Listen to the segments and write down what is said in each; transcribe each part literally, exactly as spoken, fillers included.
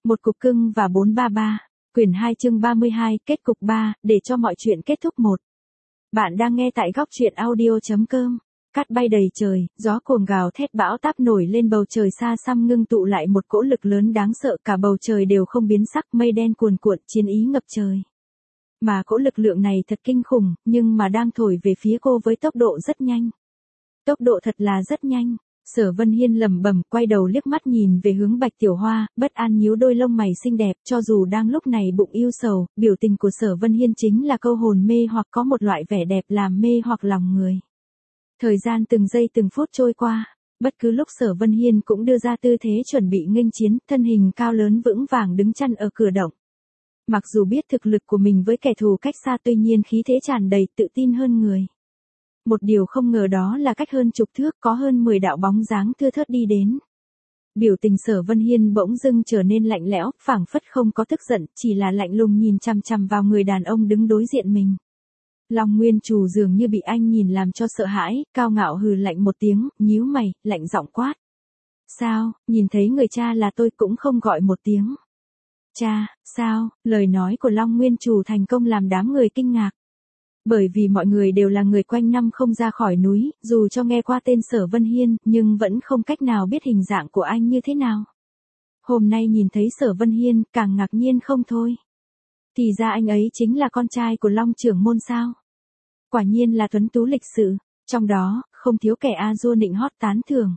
Một cục cưng và bốn ba ba, quyển hai chương ba mươi hai, kết cục ba, để cho mọi chuyện kết thúc một. Bạn đang nghe tại góc truyện audio.com. Cát bay đầy trời, gió cuồng gào thét bão táp nổi lên bầu trời xa xăm ngưng tụ lại một cỗ lực lớn đáng sợ, cả bầu trời đều không biến sắc, mây đen cuồn cuộn, chiến ý ngập trời. Mà cỗ lực lượng này thật kinh khủng, nhưng mà đang thổi về phía cô với tốc độ rất nhanh. Tốc độ thật là rất nhanh. Sở Vân Hiên lẩm bẩm, quay đầu liếc mắt nhìn về hướng Bạch Tiểu Hoa, bất an nhíu đôi lông mày xinh đẹp, cho dù đang lúc này bụng yêu sầu, biểu tình của Sở Vân Hiên chính là câu hồn mê hoặc có một loại vẻ đẹp làm mê hoặc lòng người. Thời gian từng giây từng phút trôi qua, bất cứ lúc Sở Vân Hiên cũng đưa ra tư thế chuẩn bị nghênh chiến, thân hình cao lớn vững vàng đứng chắn ở cửa động. Mặc dù biết thực lực của mình với kẻ thù cách xa, tuy nhiên khí thế tràn đầy tự tin hơn người. Một điều không ngờ đó là cách hơn chục thước có hơn mười đạo bóng dáng thưa thớt đi đến. Biểu tình Sở Vân Hiên bỗng dưng trở nên lạnh lẽo, phảng phất không có tức giận, chỉ là lạnh lùng nhìn chằm chằm vào người đàn ông đứng đối diện mình. Long Nguyên Trù dường như bị anh nhìn làm cho sợ hãi, cao ngạo hừ lạnh một tiếng, nhíu mày, lạnh giọng quát. Sao, nhìn thấy người cha là tôi cũng không gọi một tiếng. Cha, sao, lời nói của Long Nguyên Trù thành công làm đám người kinh ngạc. Bởi vì mọi người đều là người quanh năm không ra khỏi núi, dù cho nghe qua tên Sở Vân Hiên, nhưng vẫn không cách nào biết hình dạng của anh như thế nào. Hôm nay nhìn thấy Sở Vân Hiên, càng ngạc nhiên không thôi. Thì ra anh ấy chính là con trai của Long trưởng môn sao. Quả nhiên là tuấn tú lịch sự, trong đó, không thiếu kẻ a dua nịnh hót tán thưởng.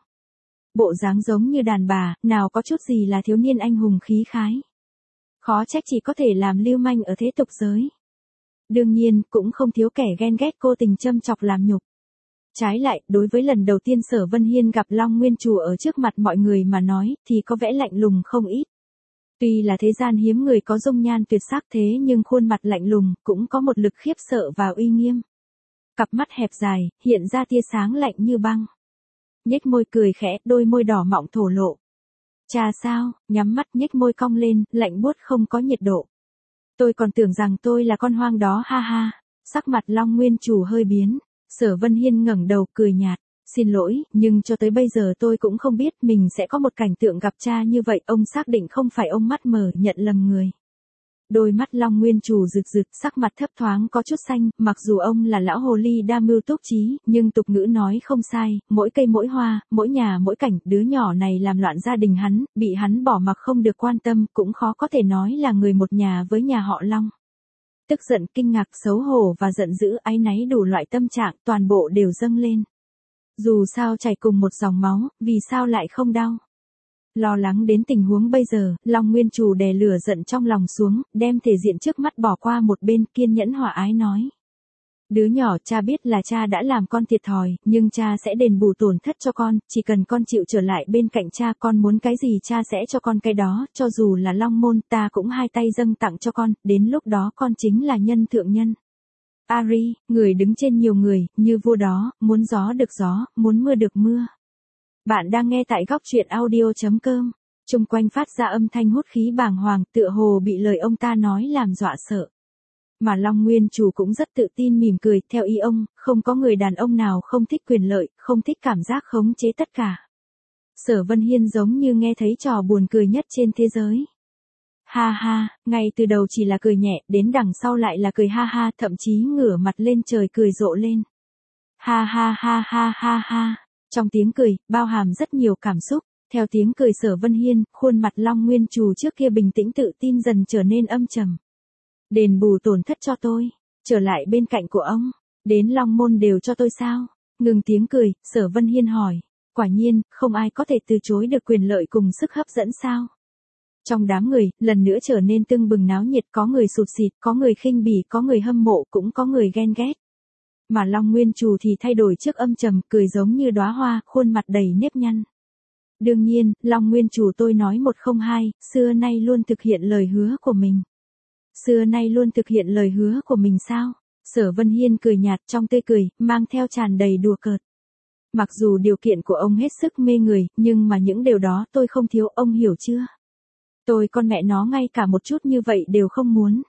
Bộ dáng giống như đàn bà, nào có chút gì là thiếu niên anh hùng khí khái. Khó trách chỉ có thể làm lưu manh ở thế tục giới. Đương nhiên, cũng không thiếu kẻ ghen ghét cô tình châm chọc làm nhục. Trái lại, đối với lần đầu tiên Sở Vân Hiên gặp Long Nguyên Trù ở trước mặt mọi người mà nói, thì có vẻ lạnh lùng không ít. Tuy là thế gian hiếm người có dung nhan tuyệt sắc thế nhưng khuôn mặt lạnh lùng, cũng có một lực khiếp sợ và uy nghiêm. Cặp mắt hẹp dài, hiện ra tia sáng lạnh như băng. Nhếch môi cười khẽ, đôi môi đỏ mọng thổ lộ. Cha sao, nhắm mắt nhếch môi cong lên, lạnh buốt không có nhiệt độ. Tôi còn tưởng rằng tôi là con hoang đó ha ha. Sắc mặt Long Nguyên Trù hơi biến. Sở Vân Hiên ngẩng đầu cười nhạt. Xin lỗi, nhưng cho tới bây giờ tôi cũng không biết mình sẽ có một cảnh tượng gặp cha như vậy. Ông xác định không phải ông mắt mờ nhận lầm người. Đôi mắt Long Nguyên Trù rực rực, sắc mặt thấp thoáng có chút xanh, mặc dù ông là lão hồ ly đa mưu túc trí, nhưng tục ngữ nói không sai, mỗi cây mỗi hoa, mỗi nhà mỗi cảnh, đứa nhỏ này làm loạn gia đình hắn, bị hắn bỏ mặc không được quan tâm, cũng khó có thể nói là người một nhà với nhà họ Long. Tức giận, kinh ngạc, xấu hổ và giận dữ, áy náy đủ loại tâm trạng, toàn bộ đều dâng lên. Dù sao chảy cùng một dòng máu, vì sao lại không đau? Lo lắng đến tình huống bây giờ, Long Nguyên Trù đè lửa giận trong lòng xuống, đem thể diện trước mắt bỏ qua một bên, kiên nhẫn hòa ái nói. Đứa nhỏ, cha biết là cha đã làm con thiệt thòi, nhưng cha sẽ đền bù tổn thất cho con, chỉ cần con chịu trở lại bên cạnh cha, con muốn cái gì cha sẽ cho con cái đó, cho dù là Long môn, ta cũng hai tay dâng tặng cho con, đến lúc đó con chính là nhân thượng nhân. Ari, người đứng trên nhiều người, như vua đó, muốn gió được gió, muốn mưa được mưa. Bạn đang nghe tại góc truyện audio.com. Trung quanh phát ra âm thanh hút khí bàng hoàng, tựa hồ bị lời ông ta nói làm dọa sợ. Mà Long Nguyên Trù cũng rất tự tin mỉm cười, theo ý ông, không có người đàn ông nào không thích quyền lợi, không thích cảm giác khống chế tất cả. Sở Vân Hiên giống như nghe thấy trò buồn cười nhất trên thế giới. Ha ha, ngay từ đầu chỉ là cười nhẹ, đến đằng sau lại là cười ha ha, thậm chí ngửa mặt lên trời cười rộ lên. Ha ha ha ha ha ha. Trong tiếng cười, bao hàm rất nhiều cảm xúc, theo tiếng cười Sở Vân Hiên, khuôn mặt Long Nguyên Trù trước kia bình tĩnh tự tin dần trở nên âm trầm. Đền bù tổn thất cho tôi, trở lại bên cạnh của ông, đến Long môn đều cho tôi sao? Ngừng tiếng cười, Sở Vân Hiên hỏi, quả nhiên, không ai có thể từ chối được quyền lợi cùng sức hấp dẫn sao? Trong đám người, lần nữa trở nên tưng bừng náo nhiệt, có người sụt sịt, có người khinh bỉ, có người hâm mộ, cũng có người ghen ghét. Mà Long Nguyên Trù thì thay đổi trước âm trầm, cười giống như đóa hoa, khuôn mặt đầy nếp nhăn. Đương nhiên, Long Nguyên Trù tôi nói một không hai, xưa nay luôn thực hiện lời hứa của mình. Xưa nay luôn thực hiện lời hứa của mình sao? Sở Vân Hiên cười nhạt trong tươi cười, mang theo tràn đầy đùa cợt. Mặc dù điều kiện của ông hết sức mê người, nhưng mà những điều đó tôi không thiếu, ông hiểu chưa? Tôi con mẹ nó ngay cả một chút như vậy đều không muốn.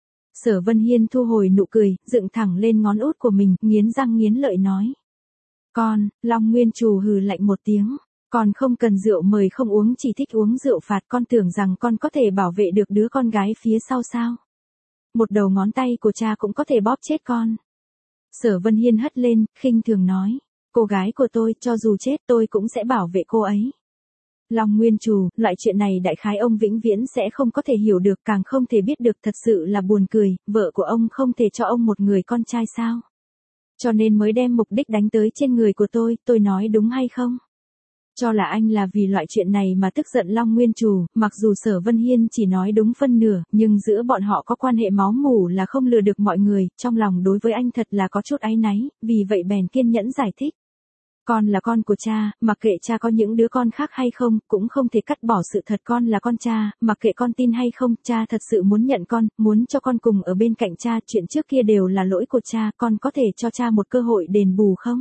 Sở Vân Hiên thu hồi nụ cười, dựng thẳng lên ngón út của mình, nghiến răng nghiến lợi nói. Con, Long Nguyên Trù hừ lạnh một tiếng. Con không cần rượu mời không uống, chỉ thích uống rượu phạt, con tưởng rằng con có thể bảo vệ được đứa con gái phía sau sao? Một đầu ngón tay của cha cũng có thể bóp chết con. Sở Vân Hiên hất lên, khinh thường nói, cô gái của tôi, cho dù chết tôi cũng sẽ bảo vệ cô ấy. Long Nguyên Trù, loại chuyện này đại khái ông vĩnh viễn sẽ không có thể hiểu được, càng không thể biết được, thật sự là buồn cười, vợ của ông không thể cho ông một người con trai sao? Cho nên mới đem mục đích đánh tới trên người của tôi, tôi nói đúng hay không? Cho là anh là vì loại chuyện này mà tức giận Long Nguyên Trù, mặc dù Sở Vân Hiên chỉ nói đúng phân nửa, nhưng giữa bọn họ có quan hệ máu mủ là không lừa được mọi người, trong lòng đối với anh thật là có chút áy náy, vì vậy bèn kiên nhẫn giải thích. Con là con của cha, mặc kệ cha có những đứa con khác hay không, cũng không thể cắt bỏ sự thật con là con cha, mặc kệ con tin hay không, cha thật sự muốn nhận con, muốn cho con cùng ở bên cạnh cha, chuyện trước kia đều là lỗi của cha, con có thể cho cha một cơ hội đền bù không?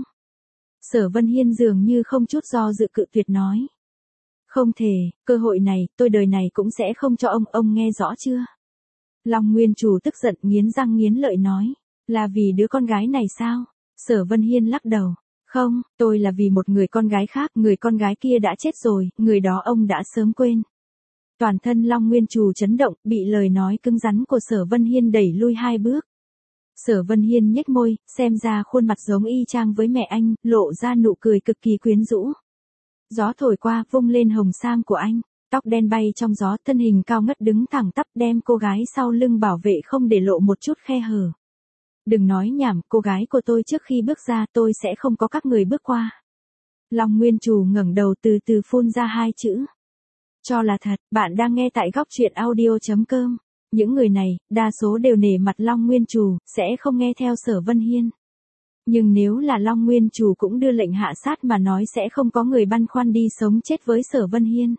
Sở Vân Hiên dường như không chút do dự cự tuyệt nói. Không thể, cơ hội này, tôi đời này cũng sẽ không cho ông, ông nghe rõ chưa? Long Nguyên Trù tức giận nghiến răng nghiến lợi nói, là vì đứa con gái này sao? Sở Vân Hiên lắc đầu. Không, tôi là vì một người con gái khác, người con gái kia đã chết rồi, người đó ông đã sớm quên. Toàn thân Long Nguyên Trù chấn động, bị lời nói cứng rắn của Sở Vân Hiên đẩy lui hai bước. Sở Vân Hiên nhếch môi, xem ra khuôn mặt giống y chang với mẹ anh, lộ ra nụ cười cực kỳ quyến rũ. Gió thổi qua, vung lên hồng sam của anh, tóc đen bay trong gió, thân hình cao ngất đứng thẳng tắp, đem cô gái sau lưng bảo vệ không để lộ một chút khe hở. Đừng nói nhảm, cô gái của tôi trước khi bước ra tôi sẽ không có các người bước qua. Long Nguyên Trù ngẩng đầu từ từ phun ra hai chữ. Cho là thật, bạn đang nghe tại góc truyện audio chấm com. Những người này, đa số đều nể mặt Long Nguyên Trù, sẽ không nghe theo Sở Vân Hiên. Nhưng nếu là Long Nguyên Trù cũng đưa lệnh hạ sát mà nói sẽ không có người băn khoăn đi sống chết với Sở Vân Hiên.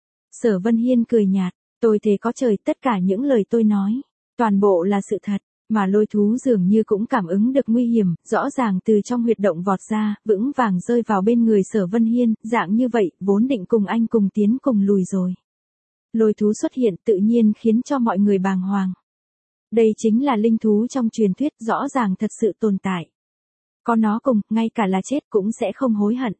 Sở Vân Hiên cười nhạt, tôi thề có trời, tất cả những lời tôi nói, toàn bộ là sự thật. Mà lôi thú dường như cũng cảm ứng được nguy hiểm, rõ ràng từ trong huyệt động vọt ra, vững vàng rơi vào bên người Sở Vân Hiên, dạng như vậy, vốn định cùng anh cùng tiến cùng lùi rồi. Lôi thú xuất hiện tự nhiên khiến cho mọi người bàng hoàng. Đây chính là linh thú trong truyền thuyết, rõ ràng thật sự tồn tại. Có nó cùng, ngay cả là chết cũng sẽ không hối hận.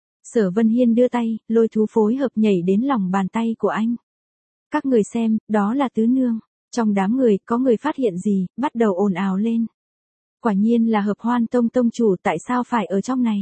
Sở Vân Hiên đưa tay, lôi thú phối hợp nhảy đến lòng bàn tay của anh. Các người xem, đó là tứ nương. Trong đám người, có người phát hiện gì, bắt đầu ồn ào lên. Quả nhiên là Hợp Hoan Tông tông chủ, tại sao phải ở trong này?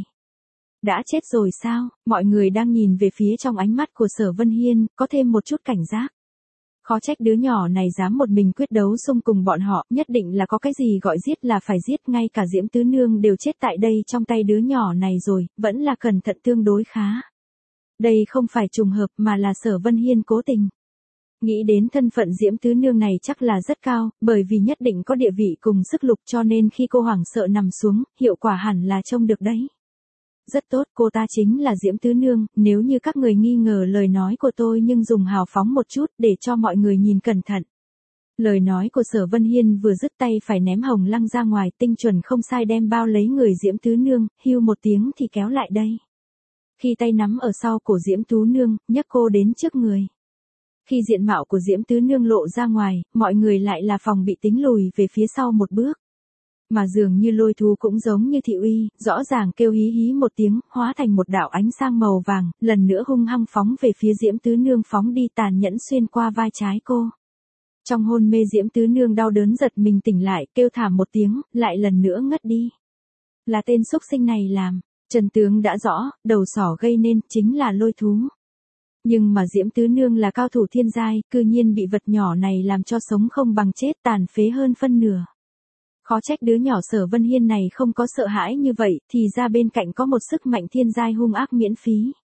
Đã chết rồi sao? Mọi người đang nhìn về phía trong ánh mắt của Sở Vân Hiên, có thêm một chút cảnh giác. Khó trách đứa nhỏ này dám một mình quyết đấu xung cùng bọn họ, nhất định là có cái gì gọi giết là phải giết, ngay cả Diễm Tứ Nương đều chết tại đây trong tay đứa nhỏ này rồi, vẫn là cẩn thận tương đối khá. Đây không phải trùng hợp mà là Sở Vân Hiên cố tình. Nghĩ đến thân phận Diễm Tứ Nương này chắc là rất cao, bởi vì nhất định có địa vị cùng sức lục, cho nên khi cô hoảng sợ nằm xuống, hiệu quả hẳn là trông được đấy. Rất tốt, cô ta chính là Diễm Tứ Nương, nếu như các người nghi ngờ lời nói của tôi nhưng dùng hào phóng một chút để cho mọi người nhìn cẩn thận. Lời nói của Sở Vân Hiên vừa dứt tay phải ném hồng lăng ra ngoài, tinh chuẩn không sai đem bao lấy người Diễm Tứ Nương, hưu một tiếng thì kéo lại đây. Khi tay nắm ở sau cổ Diễm Tứ Nương, nhấc cô đến trước người. Khi diện mạo của Diễm Tứ Nương lộ ra ngoài, mọi người lại là phòng bị tính lùi về phía sau một bước. Mà dường như lôi thú cũng giống như thị uy, rõ ràng kêu hí hí một tiếng, hóa thành một đạo ánh sang màu vàng, lần nữa hung hăng phóng về phía Diễm Tứ Nương, phóng đi tàn nhẫn xuyên qua vai trái cô. Trong hôn mê Diễm Tứ Nương đau đớn giật mình tỉnh lại, kêu thảm một tiếng, lại lần nữa ngất đi. Là tên xúc sinh này làm, Trần tướng đã rõ, đầu sỏ gây nên, chính là lôi thú. Nhưng mà Diễm Tứ Nương là cao thủ thiên giai, cư nhiên bị vật nhỏ này làm cho sống không bằng chết, tàn phế hơn phân nửa. Khó trách đứa nhỏ Sở Vân Hiên này không có sợ hãi như vậy, thì ra bên cạnh có một sức mạnh thiên giai hung ác miễn phí.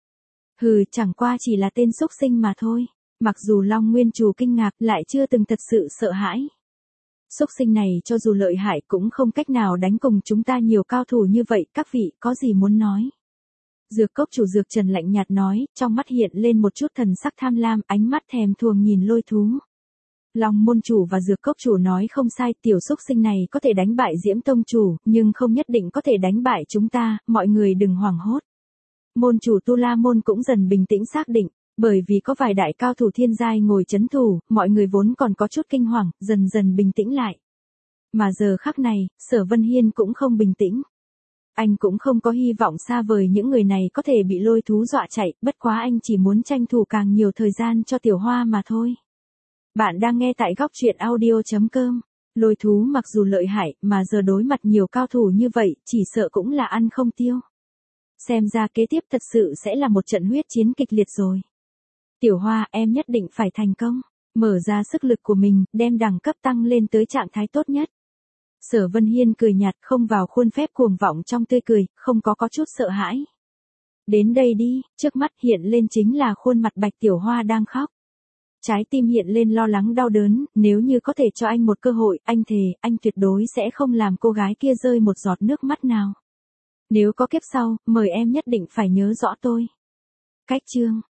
Hừ, chẳng qua chỉ là tên xúc sinh mà thôi. Mặc dù Long Nguyên Trù kinh ngạc, lại chưa từng thật sự sợ hãi. Xúc sinh này cho dù lợi hại cũng không cách nào đánh cùng chúng ta nhiều cao thủ như vậy, các vị có gì muốn nói? Dược cốc chủ Dược Trần lạnh nhạt nói, trong mắt hiện lên một chút thần sắc tham lam, ánh mắt thèm thuồng nhìn lôi thú. Long môn chủ và Dược cốc chủ nói không sai, tiểu xúc sinh này có thể đánh bại Diễm tông chủ, nhưng không nhất định có thể đánh bại chúng ta, mọi người đừng hoảng hốt. Môn chủ Tu La môn cũng dần bình tĩnh xác định, bởi vì có vài đại cao thủ thiên giai ngồi chấn thủ, mọi người vốn còn có chút kinh hoàng, dần dần bình tĩnh lại. Mà giờ khắc này, Sở Vân Hiên cũng không bình tĩnh. Anh cũng không có hy vọng xa vời những người này có thể bị lôi thú dọa chạy, bất quá anh chỉ muốn tranh thủ càng nhiều thời gian cho Tiểu Hoa mà thôi. Bạn đang nghe tại góc truyện audio chấm com. Lôi thú mặc dù lợi hại, mà giờ đối mặt nhiều cao thủ như vậy, chỉ sợ cũng là ăn không tiêu. Xem ra kế tiếp thật sự sẽ là một trận huyết chiến kịch liệt rồi. Tiểu Hoa, em nhất định phải thành công, mở ra sức lực của mình, đem đẳng cấp tăng lên tới trạng thái tốt nhất. Sở Vân Hiên cười nhạt, không vào khuôn phép cuồng vọng trong tươi cười, không có có chút sợ hãi. Đến đây đi, trước mắt hiện lên chính là khuôn mặt Bạch Tiểu Hoa đang khóc. Trái tim hiện lên lo lắng đau đớn, nếu như có thể cho anh một cơ hội, anh thề, anh tuyệt đối sẽ không làm cô gái kia rơi một giọt nước mắt nào. Nếu có kiếp sau, mời em nhất định phải nhớ rõ tôi. Cách chương